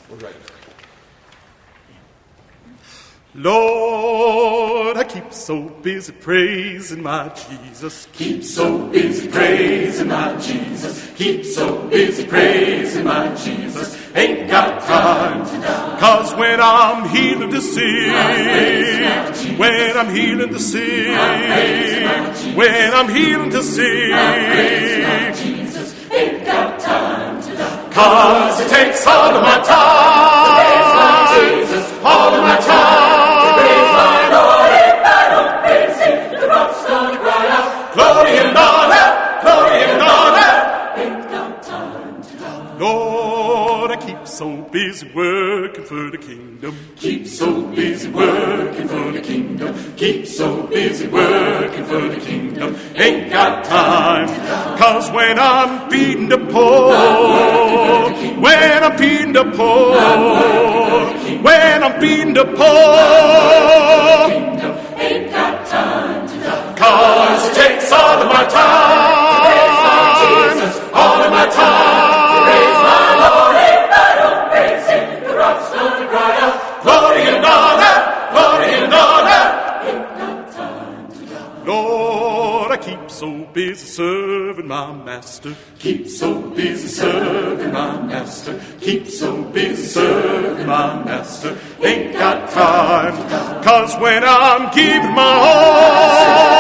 We're ready. Lord, I keep so busy praising my Jesus. Keep so busy praising my Jesus. Keep so busy praising my Jesus. Ain't got time to die. 'Cause when I'm healing the sick, when I'm healing the sick, when I'm healing the sick, Jesus ain't got time to die. 'Cause it takes all of my time, Jesus, all of my time. Glory and honor, glory and honor. Ain't got time to die. Lord, I keep so busy working for the kingdom. Keep so busy working for the kingdom. Keep so busy working for the kingdom. Ain't got time, 'cause when I'm feeding the poor, when I'm feeding the poor, when I'm feeding the poor, Ain't got time to die. 'cause it takes all of my time, all of my time. Praise my Lord, if I don't praise Him, the rocks gonna cry out. Glory and honor, glory and honor. Ain't got time to die. Lord, I keep so busy serving my master. Keep so busy serving my master. Keep so busy serving my master. Ain't got time, 'cause when I'm giving my all,